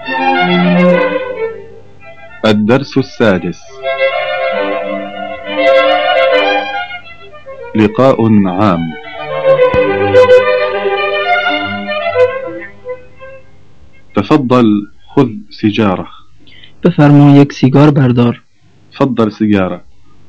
الدرس السادس. لقاء عام. تفضل خذ سيجارة. بفرما یک سیگار بردار. تفضل سيجارة.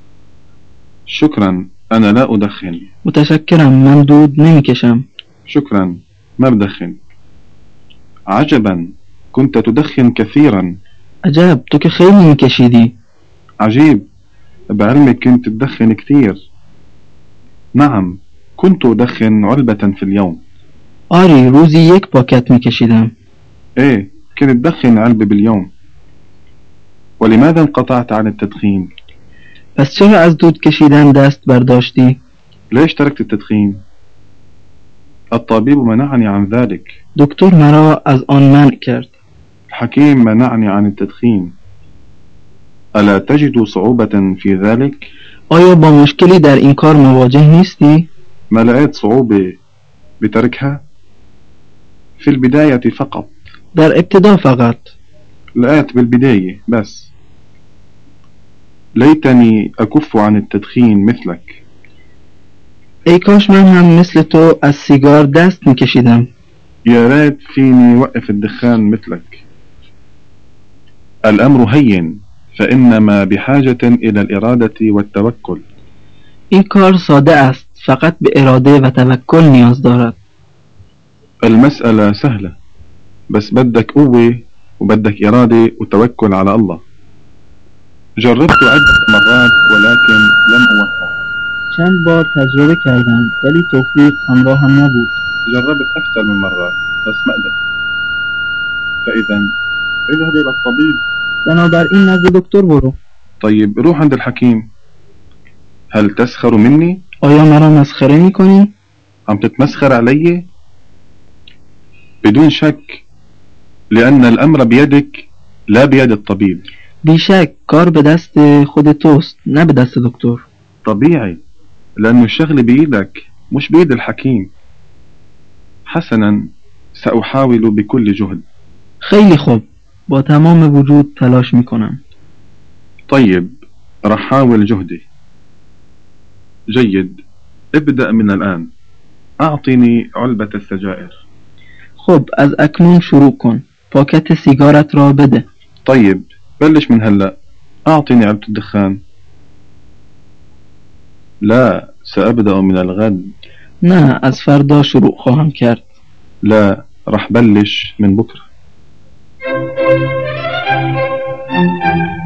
شكرا، أنا لا أدخن. متشکرم، من دود نمیکشم. شكرا، ما بدخن. عجبا، كنت تدخن كثيرا. عجب، تو که خیلی میکشیدی. عجيب، بعلمك كنت تدخن كثير. نعم، كنت أدخن علبة في اليوم. آری، روزی یک پاکت میکشیدم. إيه، كنت تدخن علبة باليوم. ولماذا انقطعت عن التدخين؟ پس چرا از دود کشیدن دست برداشتی؟ ليش تركت التدخين؟ الطبيب منعني عن ذلك. دکتر مرا از آن منع کرد. الحكيم منعني عن التدخين. ألا تجد صعوبة في ذلك؟ آیا با مشکلی در این کار مواجه نیستی؟ ما لقيت صعوبة بتركها؟ في البداية فقط. در ابتدا فقط. لقيت بالبداية بس. ليتني أكف عن التدخين مثلك. ای کاش من هم مثل تو از سیگار دست میکشیدم. يا ريت فيني وقف الدخان مثلك. الأمر هين، فإنما بحاجة إلى الإرادة والتوكل. این کار ساده است، فقط به اراده و توکل نیاز دارد. المسألة سهلة، بس بدك قوة وبدك إرادة وتوكل على الله. جربت عدة مرات ولكن لم أوفق. چند بار تجربه کردم ولی توفیق همراهم نبود. جربت أكثر من مرة بس ما قدرت. فإذا اذهب إلى الطبيب. بنابراین نزد دکتر برو. طيب روح عند الحكيم. هل تسخر مني؟ آیا مرا مسخره میکنی؟ عم تتمسخر علي؟ بدون شك، لأن الأمر بيدك لا بيد الطبيب. بیشک کار به دست خود توست، نه به دست دکتر. طبيعي، لأنه الشغل بإيدك مش بإيد الحكيم. حسنا، سأحاول بكل جهد. خیلی خوب، با تمام وجود تلاش میکنم. طيب، رح حاول جهدي. جيد، ابدأ من الآن. أعطني علبة السجائر. خب، از اکنون شروع کن. پاکت سیگارت را بده. طيب، بلش من هلأ. أعطني علبة الدخان. لا، سأبدأ من الغد. نه، از فردا شروع خواهم کرد. لا، رح بلش من بكرة.